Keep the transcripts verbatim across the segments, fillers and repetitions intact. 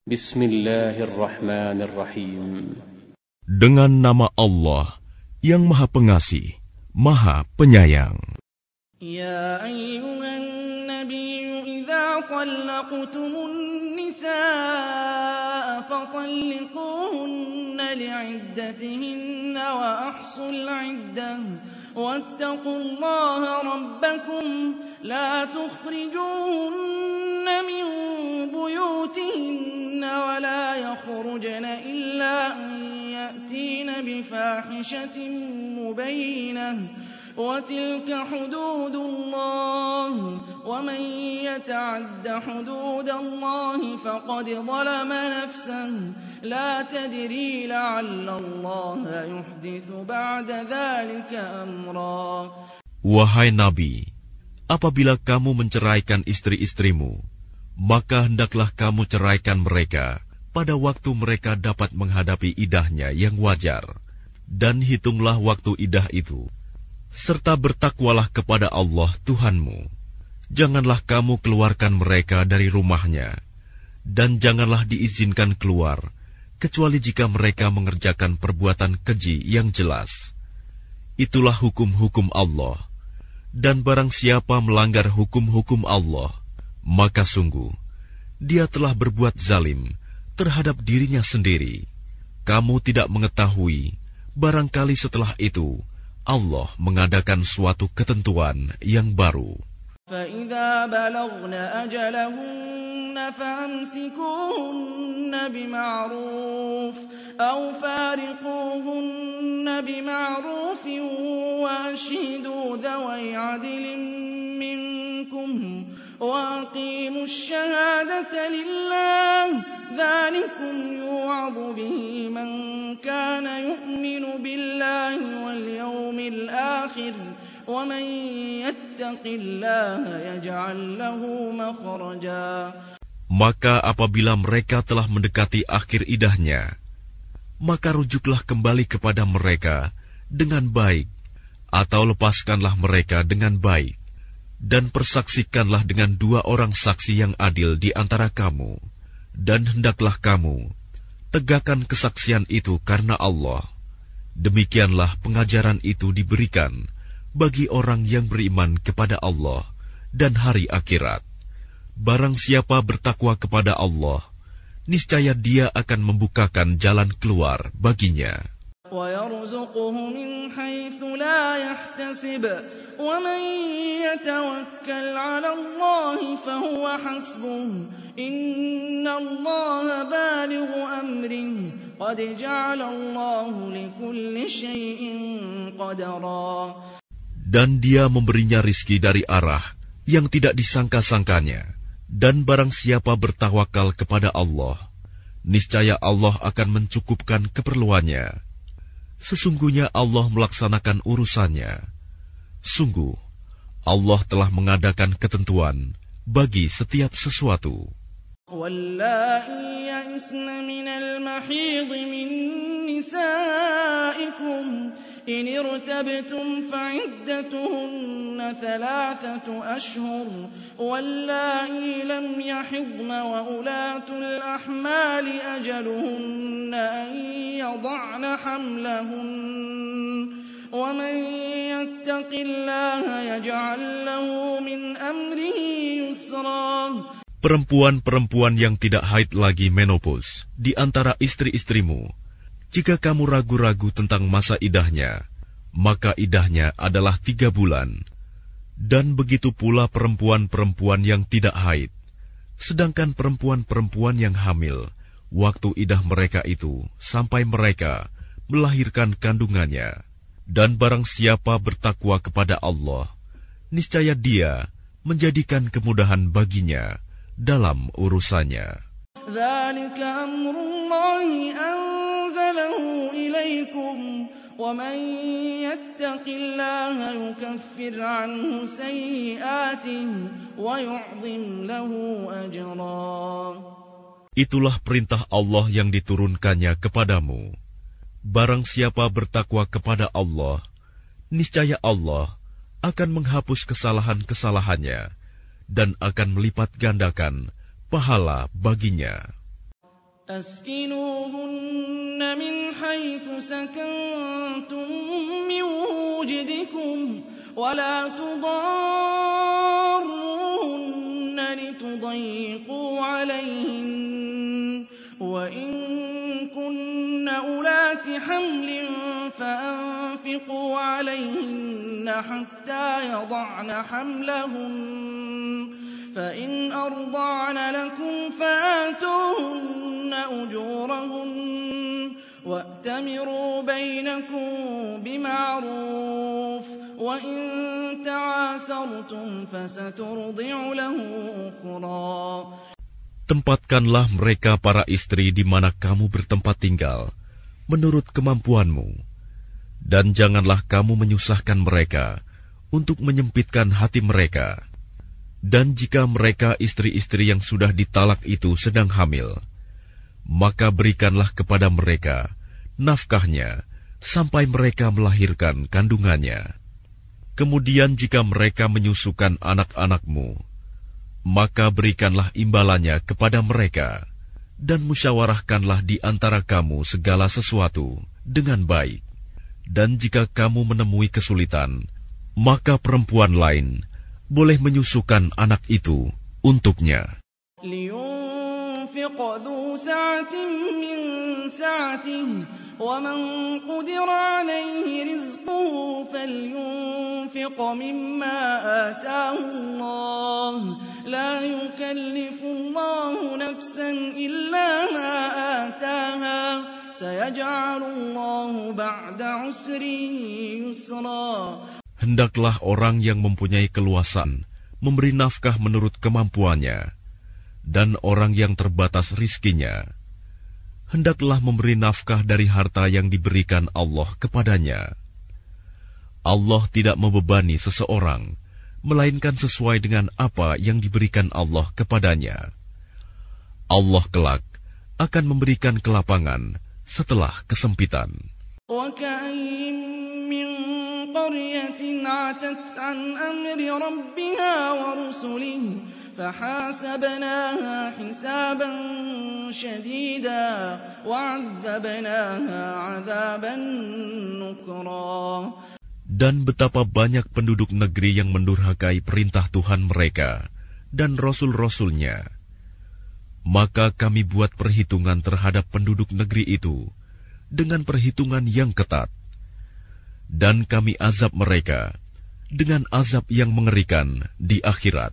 Bismillahirrahmanirrahim. Dengan nama Allah yang Maha Pengasih, Maha Penyayang. Ya ayyuhan nabiyyu idza talaqtumun nisaa fatalliquhunna li'iddatihinna wa ahsul 'iddah wattaqullaha rabbakum la tukhrijuhunna min buyutihinna wa la yakhrujna illa an ya'tina bifahishatin mubayyinah وَتِلْكَ حُدُودُ اللَّهِ وَمَنْ يَتَعَدَّ حُدُودَ اللَّهِ فَقَدْ ظَلَمَ نَفْسَهُ لَا تَدْرِي لَعَلَّ اللَّهَ يُحْدِثُ بَعْدَ ذَلِكَ أَمْرًا. Wahai Nabi, apabila kamu menceraikan istri-istrimu, maka hendaklah kamu ceraikan mereka pada waktu mereka dapat menghadapi idahnya yang wajar, dan hitunglah waktu idah itu. Serta bertakwalah kepada Allah Tuhanmu. Janganlah kamu keluarkan mereka dari rumahnya, dan janganlah diizinkan keluar, kecuali jika mereka mengerjakan perbuatan keji yang jelas. Itulah hukum-hukum Allah. Dan barang siapa melanggar hukum-hukum Allah, maka sungguh, dia telah berbuat zalim terhadap dirinya sendiri. Kamu tidak mengetahui, barangkali setelah itu, Allah mengadakan suatu ketentuan yang baru. فَإِذَا بَلَغْنَ أَجَلَهُنَّ فَأَمْسِكُوهُنَّ بِمَعْرُوفٍ أَوْ فَارِقُوهُنَّ بِمَعْرُوفٍ وَأَشْهِدُوا ذَوَيْ عَدْلٍ مِّنكُمْ وَأَقِيمُوا الشَّهَادَةَ لِلَّهِ ذَلِكُمْ يُوعَظُ بِهِ مَن كَانَ يُؤْمِنُ بِاللَّهِ وَالْيَوْمِ الْآخِرِ وَمَن يَتَّقِ اللَّهَ يَجْعَل لَّهُ مَخْرَجًا. Maka apabila mereka telah mendekati akhir idahnya, maka rujuklah kembali kepada mereka dengan baik, atau lepaskanlah mereka dengan baik, dan persaksikanlah dengan dua orang saksi yang adil di antara kamu, dan hendaklah kamu tegakkan kesaksian itu karena Allah. Demikianlah pengajaran itu diberikan bagi orang yang beriman kepada Allah dan hari akhirat. Barang siapa bertakwa kepada Allah, niscaya dia akan membukakan jalan keluar baginya. وَيَرْزُقْهُ مِنْ حَيْثُ لَا يَحْتَسِبُ وَمَنْ يَتَوَكَّلْ عَلَى اللَّهِ فَهُوَ حَسْبُهُ إِنَّ اللَّهَ بَالِغُ أَمْرِهِ قَدْ جَعَلَ اللَّهُ لِكُلِّ شَيْءٍ قَدْرًا. Dan dia memberinya rizki dari arah yang tidak disangka-sangkanya. Dan barang siapa bertawakal kepada Allah, niscaya Allah akan mencukupkan keperluannya. Sesungguhnya Allah melaksanakan urusannya. Sungguh, Allah telah mengadakan ketentuan bagi setiap sesuatu. وَاللَّائِي يَئِسْنَ مِنَ الْمَحِيضِ مِن نِّسَائِكُمْ إِنِ ارْتَبْتُمْ فَعِدَّتُهُنَّ ثَلَاثَةُ أَشْهُرٍ وَاللَّائِي لَمْ يَحِضْنَ وَأُولَاتُ الْأَحْمَالِ أَجَلُهُنَّ أَن يَضَعْنَ حَمْلَهُنَّ وَمَن يَتَّقِ اللَّهَ يَجْعَل لَّهُ مِنْ أَمْرِهِ يُسْرًا. Perempuan-perempuan yang tidak haid lagi menopause di antara istri-istrimu, jika kamu ragu-ragu tentang masa idahnya, maka idahnya adalah tiga bulan. Dan begitu pula perempuan-perempuan yang tidak haid. Sedangkan perempuan-perempuan yang hamil, waktu idah mereka itu sampai mereka melahirkan kandungannya. Dan barang siapa bertakwa kepada Allah, niscaya dia menjadikan kemudahan baginya dalam urusannya. ذَلِكَ أَمْرُ اللَّهِ أَنزَلَهُ إِلَيْكُمْ وَمَن يَتَّقِ اللَّهَ يُكَفِّرْ عَنْهُ سَيِّئَاتِهِ وَيُعْظِمْ لَهُ أَجْرًا. Itulah perintah Allah yang diturunkannya kepadamu. Barang siapa bertakwa kepada Allah, niscaya Allah akan menghapus kesalahan-kesalahannya dan akan melipat gandakan pahala baginya. أسكنوهن من حيث سكنتم من وجدكم ولا تضاروهن لتضيقوا عليهن وإن كن أولات حمل فأنفقوا عليهن حتى يضعن حملهن فإن أرضعن لكم فآتوهن أجورهن وأتمروا بينكم بمعروف وإن تعاسرتم فسترضع له أخرى. Tempatkanlah mereka para istri di mana kamu bertempat tinggal, menurut kemampuanmu, dan janganlah kamu menyusahkan mereka untuk menyempitkan hati mereka. Dan jika mereka istri-istri yang sudah ditalak itu sedang hamil, maka berikanlah kepada mereka nafkahnya sampai mereka melahirkan kandungannya. Kemudian jika mereka menyusukan anak-anakmu, maka berikanlah imbalannya kepada mereka, dan musyawarahkanlah di antara kamu segala sesuatu dengan baik. Dan jika kamu menemui kesulitan, maka perempuan lain boleh menyusukan anak itu untuknya. لينفق ذو سعة من سعته ومن قدر عليه رزقه فلينفق مما آتاه الله لا يكلف الله نفسا إلا ما آتاها سيجعل الله بعد عسر يسرا. Hendaklah orang yang mempunyai keluasan memberi nafkah menurut kemampuannya, dan orang yang terbatas rizkinya hendaklah memberi nafkah dari harta yang diberikan Allah kepadanya. Allah tidak membebani seseorang, melainkan sesuai dengan apa yang diberikan Allah kepadanya. Allah kelak akan memberikan kelapangan setelah kesempitan. قرية عتت عن أمر ربها ورسله فحاسبناها حسابا شديدا وعذبناها عذابا نكرا. Dan betapa banyak penduduk negeri yang mendurhakai perintah Tuhan mereka dan Rasul-Rasulnya. Maka kami buat perhitungan terhadap penduduk negeri itu dengan perhitungan yang ketat. Dan kami azab mereka dengan azab yang mengerikan di akhirat.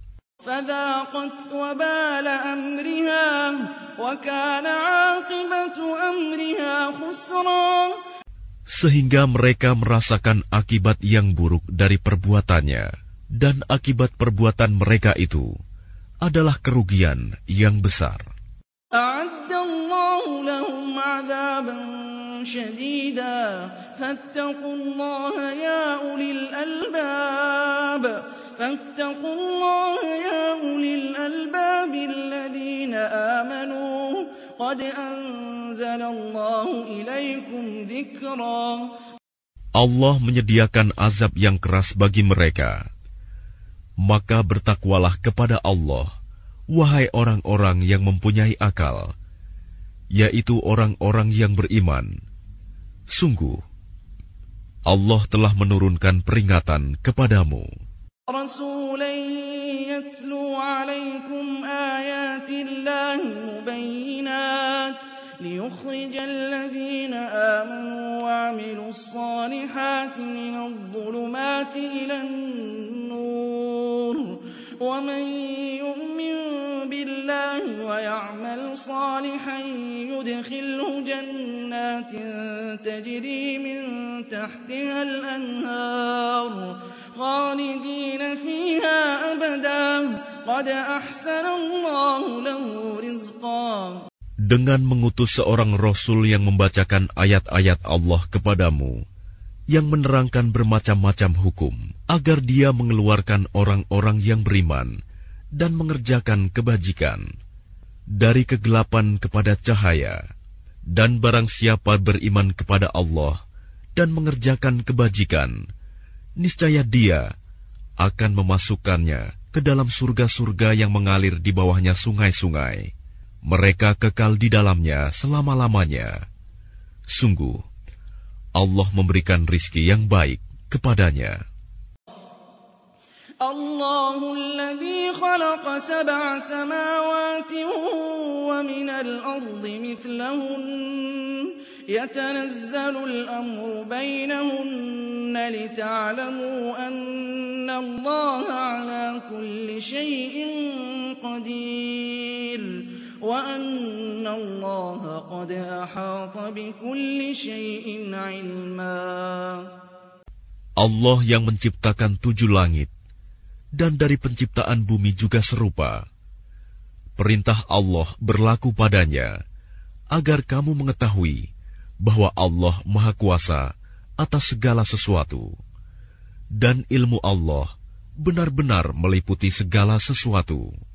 Sehingga mereka merasakan akibat yang buruk dari perbuatannya, dan akibat perbuatan mereka itu adalah kerugian yang besar. شديدا فاتقوا الله يا أولي الألباب فاتقوا الله يا أولي الألباب الذين آمنوا قد أنزل الله إليكم ذكرا. Allah menyediakan azab yang keras bagi mereka. Maka bertakwalah kepada Allah, wahai orang-orang yang mempunyai akal, yaitu orang-orang yang beriman. Sungguh, Allah telah menurunkan peringatan kepadamu. رسولا يتلو عليكم آيات الله مبينات ليخرج الذين آمنوا وعملوا الصالحات من الظلمات إلى النور ومن يؤمن بالله ويعمل صالحا يدخله جنات تجري من تحتها الأنهار خالدين فيها أبدا قد أحسن الله له رزقا. Dengan mengutus seorang Rasul yang membacakan ayat-ayat Allah kepadamu, yang menerangkan bermacam-macam hukum, agar dia mengeluarkan orang-orang yang beriman dan mengerjakan kebajikan dari kegelapan kepada cahaya. Dan barang siapa beriman kepada Allah dan mengerjakan kebajikan, niscaya dia akan memasukkannya ke dalam surga-surga yang mengalir di bawahnya sungai-sungai. mereka kekal di dalamnya selama-lamanya. Sungguh, Allah memberikan rizki yang baik kepadanya. Allahul-ladzi khalaqa sab'a samawati wa minal ardi mithlahun yatanazzalu al-amru bainahunna lita'lamu anna Allaha 'ala kulli syai'in qadir wa anna Allaha qad ahata bikulli syai'in 'ilma. Allah yang menciptakan tujuh langit dan dari penciptaan bumi juga serupa. Perintah Allah berlaku padanya, agar kamu mengetahui bahwa Allah Maha Kuasa atas segala sesuatu, dan ilmu Allah benar-benar meliputi segala sesuatu.